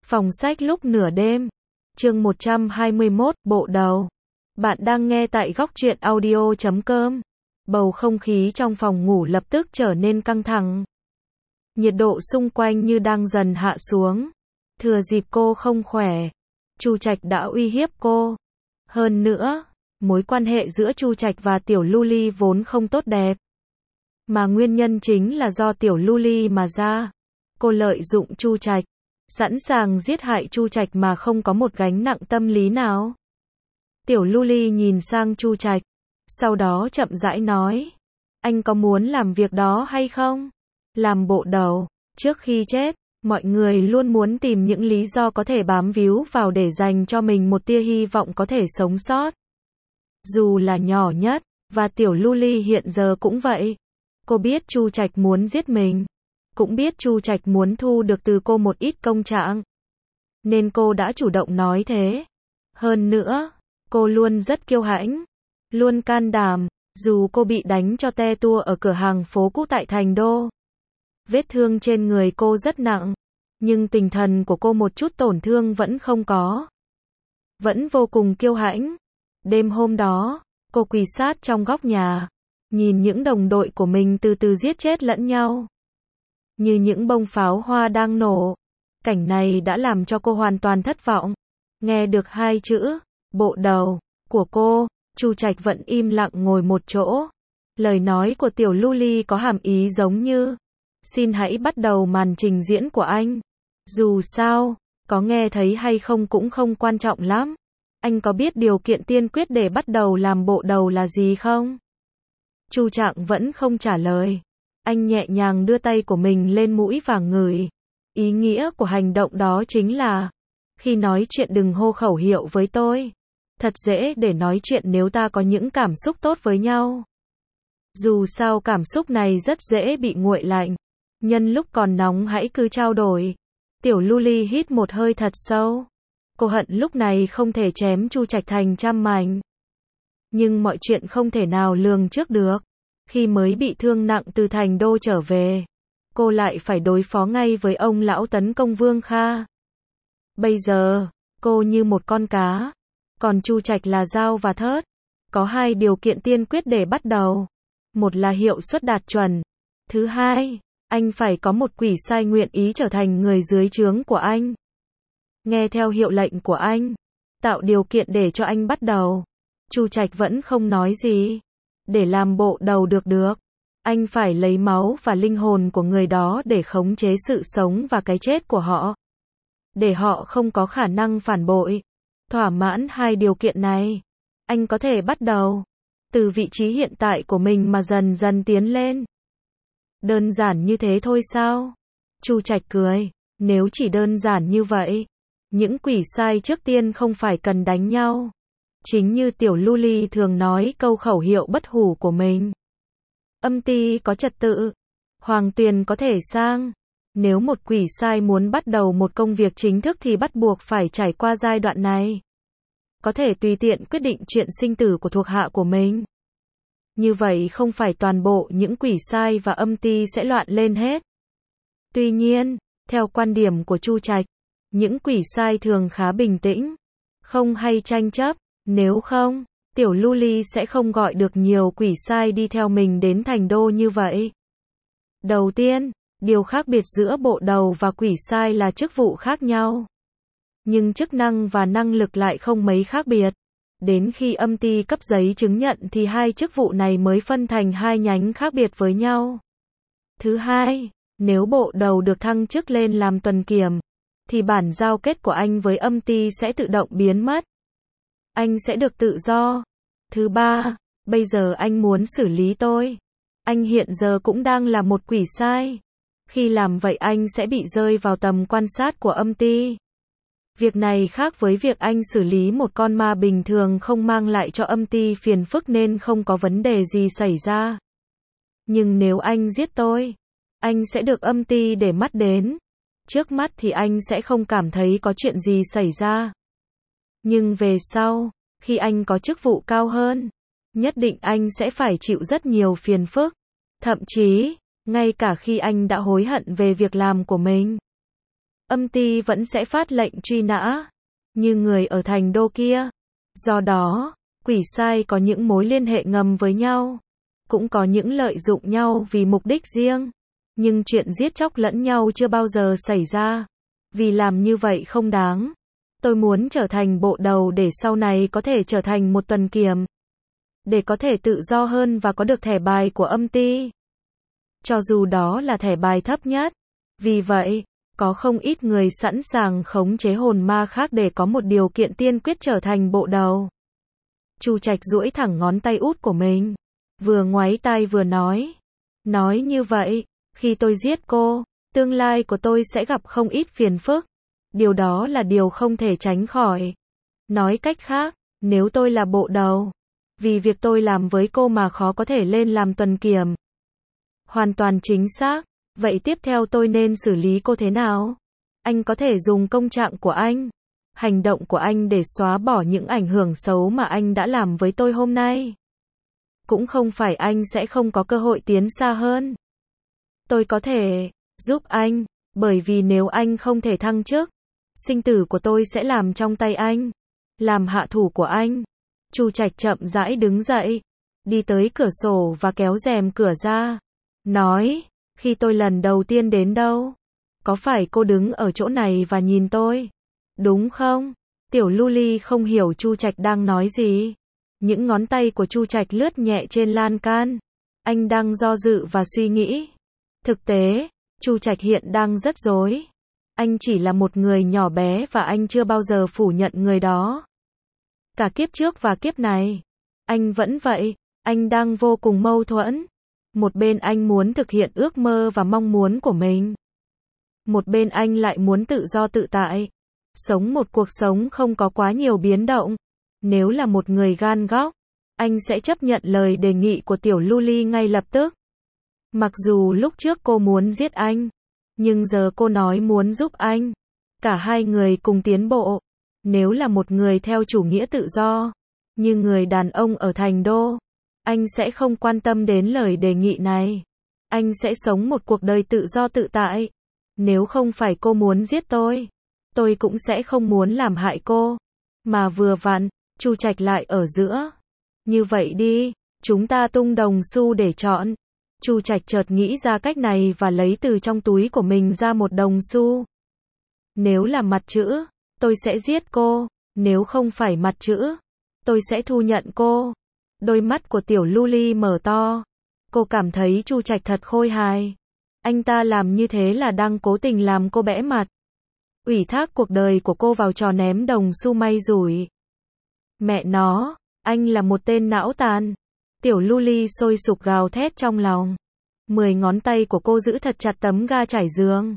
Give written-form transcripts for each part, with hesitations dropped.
Phòng sách lúc nửa đêm. Chương 121, bộ đầu. Bạn đang nghe tại góc truyện audio.com. Bầu không khí trong phòng ngủ lập tức trở nên căng thẳng. Nhiệt độ xung quanh như đang dần hạ xuống. Thừa dịp cô không khỏe, Chu Trạch đã uy hiếp cô. Hơn nữa, mối quan hệ giữa Chu Trạch và Tiểu Luli vốn không tốt đẹp. Mà nguyên nhân chính là do Tiểu Luli mà ra. Cô lợi dụng Chu Trạch, sẵn sàng giết hại Chu Trạch mà không có một gánh nặng tâm lý nào. Tiểu Luli nhìn sang Chu Trạch, sau đó chậm rãi nói, anh có muốn làm việc đó hay không? Làm bộ đầu, trước khi chết, mọi người luôn muốn tìm những lý do có thể bám víu vào để dành cho mình một tia hy vọng có thể sống sót. Dù là nhỏ nhất, và Tiểu Luli hiện giờ cũng vậy. Cô biết Chu Trạch muốn giết mình, cũng biết Chu Trạch muốn thu được từ cô một ít công trạng, nên cô đã chủ động nói thế. Hơn nữa, cô luôn rất kiêu hãnh, luôn can đảm, dù cô bị đánh cho te tua ở cửa hàng phố cũ tại Thành Đô. Vết thương trên người cô rất nặng, nhưng tinh thần của cô một chút tổn thương vẫn không có. Vẫn vô cùng kiêu hãnh. Đêm hôm đó, cô quỳ sát trong góc nhà, nhìn những đồng đội của mình từ từ giết chết lẫn nhau. Như những bông pháo hoa đang nổ. Cảnh này đã làm cho cô hoàn toàn thất vọng. Nghe được hai chữ, bộ đầu, của cô, Chu Trạch vẫn im lặng ngồi một chỗ. Lời nói của Tiểu Luli có hàm ý giống như, xin hãy bắt đầu màn trình diễn của anh. Dù sao, có nghe thấy hay không cũng không quan trọng lắm. Anh có biết điều kiện tiên quyết để bắt đầu làm bộ đầu là gì không? Chu Trạng vẫn không trả lời. Anh nhẹ nhàng đưa tay của mình lên mũi và ngửi. Ý nghĩa của hành động đó chính là, khi nói chuyện đừng hô khẩu hiệu với tôi. Thật dễ để nói chuyện nếu ta có những cảm xúc tốt với nhau. Dù sao cảm xúc này rất dễ bị nguội lạnh. Nhân lúc còn nóng hãy cứ trao đổi. Tiểu Luli hít một hơi thật sâu. Cô hận lúc này không thể chém Chu Trạch thành trăm mảnh. Nhưng mọi chuyện không thể nào lường trước được. Khi mới bị thương nặng từ Thành Đô trở về, cô lại phải đối phó ngay với ông lão tấn công Vương Kha. Bây giờ, cô như một con cá, còn Chu Trạch là dao và thớt. Có hai điều kiện tiên quyết để bắt đầu. Một là hiệu suất đạt chuẩn. Thứ hai, anh phải có một quỷ sai nguyện ý trở thành người dưới trướng của anh. Nghe theo hiệu lệnh của anh, tạo điều kiện để cho anh bắt đầu. Chu Trạch vẫn không nói gì. Để làm bộ đầu được, anh phải lấy máu và linh hồn của người đó để khống chế sự sống và cái chết của họ. Để họ không có khả năng phản bội. Thỏa mãn hai điều kiện này, anh có thể bắt đầu từ vị trí hiện tại của mình mà dần dần tiến lên. Đơn giản như thế thôi sao? Chu Trạch cười, nếu chỉ đơn giản như vậy, những quỷ sai trước tiên không phải cần đánh nhau. Chính như Tiểu Luli thường nói câu khẩu hiệu bất hủ của mình. Âm ty có trật tự, hoàng tuyền có thể sang. Nếu một quỷ sai muốn bắt đầu một công việc chính thức thì bắt buộc phải trải qua giai đoạn này. Có thể tùy tiện quyết định chuyện sinh tử của thuộc hạ của mình. Như vậy không phải toàn bộ những quỷ sai và âm ty sẽ loạn lên hết. Tuy nhiên, theo quan điểm của Chu Trạch, những quỷ sai thường khá bình tĩnh, không hay tranh chấp. Nếu không, Tiểu Luli sẽ không gọi được nhiều quỷ sai đi theo mình đến Thành Đô như vậy. Đầu tiên, điều khác biệt giữa bộ đầu và quỷ sai là chức vụ khác nhau. Nhưng chức năng và năng lực lại không mấy khác biệt. Đến khi âm ty cấp giấy chứng nhận thì hai chức vụ này mới phân thành hai nhánh khác biệt với nhau. Thứ hai, nếu bộ đầu được thăng chức lên làm tuần kiểm, thì bản giao kết của anh với âm ty sẽ tự động biến mất. Anh sẽ được tự do. Thứ ba, bây giờ anh muốn xử lý tôi. Anh hiện giờ cũng đang là một quỷ sai. Khi làm vậy anh sẽ bị rơi vào tầm quan sát của âm ty. Việc này khác với việc anh xử lý một con ma bình thường không mang lại cho âm ty phiền phức nên không có vấn đề gì xảy ra. Nhưng nếu anh giết tôi, anh sẽ được âm ty để mắt đến. Trước mắt thì anh sẽ không cảm thấy có chuyện gì xảy ra. Nhưng về sau, khi anh có chức vụ cao hơn, nhất định anh sẽ phải chịu rất nhiều phiền phức. Thậm chí, ngay cả khi anh đã hối hận về việc làm của mình. âm ty vẫn sẽ phát lệnh truy nã, như người ở thành đô kia. Do đó, quỷ sai có những mối liên hệ ngầm với nhau, cũng có những lợi dụng nhau vì mục đích riêng. Nhưng chuyện giết chóc lẫn nhau chưa bao giờ xảy ra, vì làm như vậy không đáng. Tôi muốn trở thành bộ đầu để sau này có thể trở thành một tuần kiểm, để có thể tự do hơn và có được thẻ bài của âm ty. Cho dù đó là thẻ bài thấp nhất. Vì vậy, có không ít người sẵn sàng khống chế hồn ma khác để có một điều kiện tiên quyết trở thành bộ đầu. Chu Trạch duỗi thẳng ngón tay út của mình, vừa ngoáy tai vừa nói. Nói như vậy, khi tôi giết cô, tương lai của tôi sẽ gặp không ít phiền phức. Điều đó là điều không thể tránh khỏi. Nói cách khác, nếu tôi là bộ đầu, vì việc tôi làm với cô mà khó có thể lên làm tuần kiểm. Hoàn toàn chính xác. Vậy tiếp theo tôi nên xử lý cô thế nào? Anh có thể dùng công trạng của anh, hành động của anh để xóa bỏ những ảnh hưởng xấu mà anh đã làm với tôi hôm nay. Cũng không phải anh sẽ không có cơ hội tiến xa hơn. Tôi có thể giúp anh, bởi vì nếu anh không thể thăng chức, sinh tử của tôi sẽ làm trong tay anh, làm hạ thủ của anh. Chu Trạch chậm rãi đứng dậy, đi tới cửa sổ và kéo rèm cửa ra, nói, khi tôi lần đầu tiên đến đâu, có phải cô đứng ở chỗ này và nhìn tôi, đúng không? Tiểu Luli không hiểu Chu Trạch đang nói gì. Những ngón tay của Chu Trạch lướt nhẹ trên lan can. Anh đang do dự và suy nghĩ. Thực tế, Chu Trạch hiện đang rất rối. Anh chỉ là một người nhỏ bé và anh chưa bao giờ phủ nhận người đó. Cả kiếp trước và kiếp này, anh vẫn vậy, anh đang vô cùng mâu thuẫn. Một bên anh muốn thực hiện ước mơ và mong muốn của mình. Một bên anh lại muốn tự do tự tại, sống một cuộc sống không có quá nhiều biến động. Nếu là một người gan góc, anh sẽ chấp nhận lời đề nghị của Tiểu Luli ngay lập tức. Mặc dù lúc trước cô muốn giết anh, nhưng giờ cô nói muốn giúp anh. Cả hai người cùng tiến bộ. Nếu là một người theo chủ nghĩa tự do, như người đàn ông ở thành đô, anh sẽ không quan tâm đến lời đề nghị này. Anh sẽ sống một cuộc đời tự do tự tại. Nếu không phải cô muốn giết tôi cũng sẽ không muốn làm hại cô. Mà vừa vặn, Chu Trạch lại ở giữa. Như vậy đi, chúng ta tung đồng xu để chọn. Chu Trạch chợt nghĩ ra cách này và lấy từ trong túi của mình ra một đồng xu. Nếu là mặt chữ, tôi sẽ giết cô. Nếu không phải mặt chữ, tôi sẽ thu nhận cô. Đôi mắt của Tiểu Luli mở to. Cô cảm thấy Chu Trạch thật khôi hài. Anh ta làm như thế là đang cố tình làm cô bẽ mặt. Ủy thác cuộc đời của cô vào trò ném đồng xu may rủi. Mẹ nó, anh là một tên não tàn. Tiểu Luli sôi sục gào thét trong lòng. 10 ngón tay của cô giữ thật chặt tấm ga trải giường.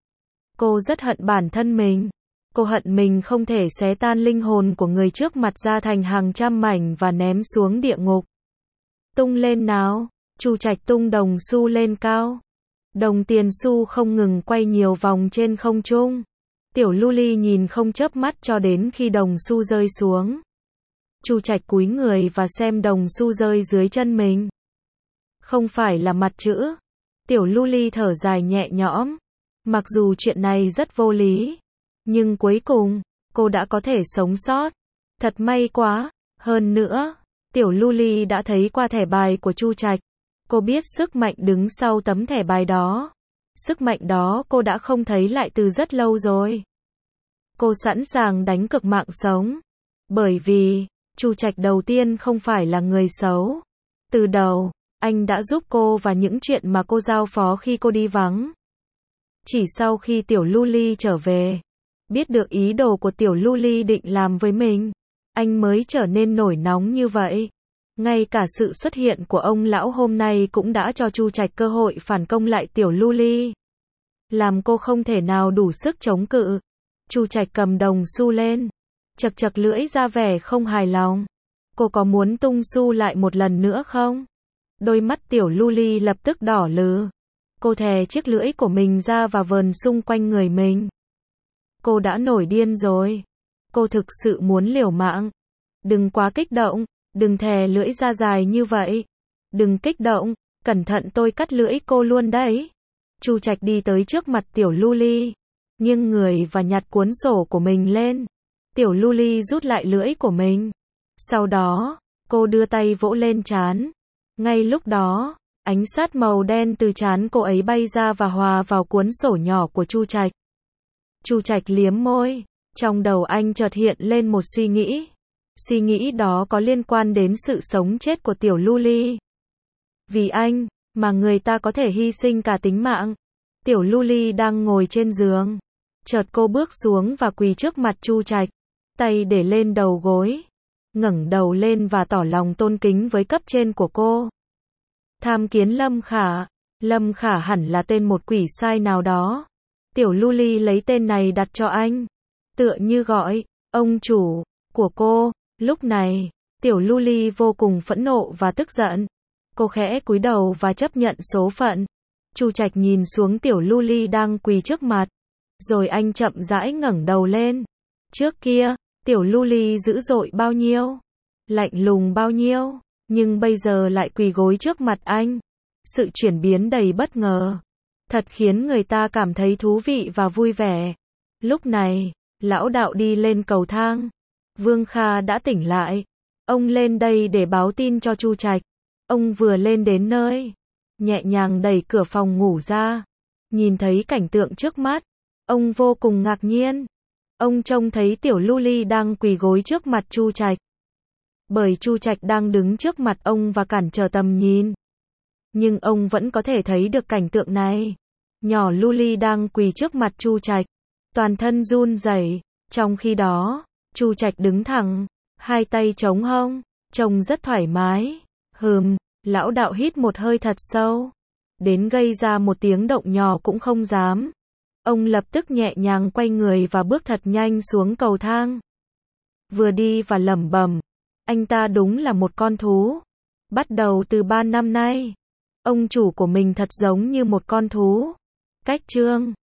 Cô rất hận bản thân mình. Cô hận mình không thể xé tan linh hồn của người trước mặt ra thành hàng trăm mảnh và ném xuống địa ngục. Tung lên nào. Chu Trạch tung đồng xu lên cao. Đồng tiền xu không ngừng quay nhiều vòng trên không trung. Tiểu Luli nhìn không chớp mắt cho đến khi đồng xu rơi xuống. Chu Trạch cúi người và xem đồng xu rơi dưới chân mình. Không phải là mặt chữ. Tiểu Luli thở dài nhẹ nhõm. Mặc dù chuyện này rất vô lý, nhưng cuối cùng, cô đã có thể sống sót. Thật may quá. Hơn nữa, Tiểu Luli đã thấy qua thẻ bài của Chu Trạch. Cô biết sức mạnh đứng sau tấm thẻ bài đó. Sức mạnh đó cô đã không thấy lại từ rất lâu rồi. Cô sẵn sàng đánh cược mạng sống. Bởi vì, Chu Trạch đầu tiên không phải là người xấu. Từ đầu, anh đã giúp cô và những chuyện mà cô giao phó khi cô đi vắng. Chỉ sau khi Tiểu Luli trở về, biết được ý đồ của Tiểu Luli định làm với mình, anh mới trở nên nổi nóng như vậy. Ngay cả sự xuất hiện của ông lão hôm nay cũng đã cho Chu Trạch cơ hội phản công lại Tiểu Luli. Làm cô không thể nào đủ sức chống cự. Chu Trạch cầm đồng xu lên, chật chật lưỡi ra vẻ không hài lòng. Cô có muốn tung xu lại một lần nữa không? Đôi mắt Tiểu Luli lập tức đỏ lừ. Cô thè chiếc lưỡi của mình ra và vờn xung quanh người mình. Cô đã nổi điên rồi. Cô thực sự muốn liều mạng. Đừng quá kích động, đừng thè lưỡi ra dài như vậy. Đừng kích động, cẩn thận tôi cắt lưỡi cô luôn đấy. Chu Trạch đi tới trước mặt Tiểu Luli. nghiêng người và nhặt cuốn sổ của mình lên. Tiểu Luli rút lại lưỡi của mình. Sau đó, cô đưa tay vỗ lên trán. Ngay lúc đó, ánh sắt màu đen từ trán cô ấy bay ra và hòa vào cuốn sổ nhỏ của Chu Trạch. Chu Trạch liếm môi, trong đầu anh chợt hiện lên một suy nghĩ. Suy nghĩ đó có liên quan đến sự sống chết của Tiểu Luli. Vì anh, mà người ta có thể hy sinh cả tính mạng. Tiểu Luli đang ngồi trên giường. Chợt cô bước xuống và quỳ trước mặt Chu Trạch, tay để lên đầu gối, ngẩng đầu lên và tỏ lòng tôn kính với cấp trên của cô. Tham kiến Lâm Khả. Lâm Khả hẳn là tên một quỷ sai nào đó. Tiểu Luli lấy tên này đặt cho anh, tựa như gọi ông chủ của cô. Lúc này, Tiểu Luli vô cùng phẫn nộ và tức giận. Cô khẽ cúi đầu và chấp nhận số phận. Chu Trạch nhìn xuống Tiểu Luli đang quỳ trước mặt, rồi anh chậm rãi ngẩng đầu lên. Trước kia, Tiểu Luli dữ dội bao nhiêu, lạnh lùng bao nhiêu, nhưng bây giờ lại quỳ gối trước mặt anh. Sự chuyển biến đầy bất ngờ, thật khiến người ta cảm thấy thú vị và vui vẻ. Lúc này, lão đạo đi lên cầu thang. Vương Kha đã tỉnh lại. Ông lên đây để báo tin cho Chu Trạch. Ông vừa lên đến nơi, nhẹ nhàng đẩy cửa phòng ngủ ra. Nhìn thấy cảnh tượng trước mắt, ông vô cùng ngạc nhiên. Ông trông thấy Tiểu Luli đang quỳ gối trước mặt Chu Trạch. Bởi Chu Trạch đang đứng trước mặt ông và cản trở tầm nhìn. Nhưng ông vẫn có thể thấy được cảnh tượng này. Nhỏ Luli đang quỳ trước mặt Chu Trạch, toàn thân run rẩy. Trong khi đó, Chu Trạch đứng thẳng, hai tay chống hông, trông rất thoải mái. Lão đạo hít một hơi thật sâu, đến gây ra một tiếng động nhỏ cũng không dám. Ông lập tức nhẹ nhàng quay người và bước thật nhanh xuống cầu thang. Vừa đi và lẩm bẩm, anh ta đúng là một con thú. Bắt đầu từ 3 năm nay, ông chủ của mình thật giống như một con thú. Cách chương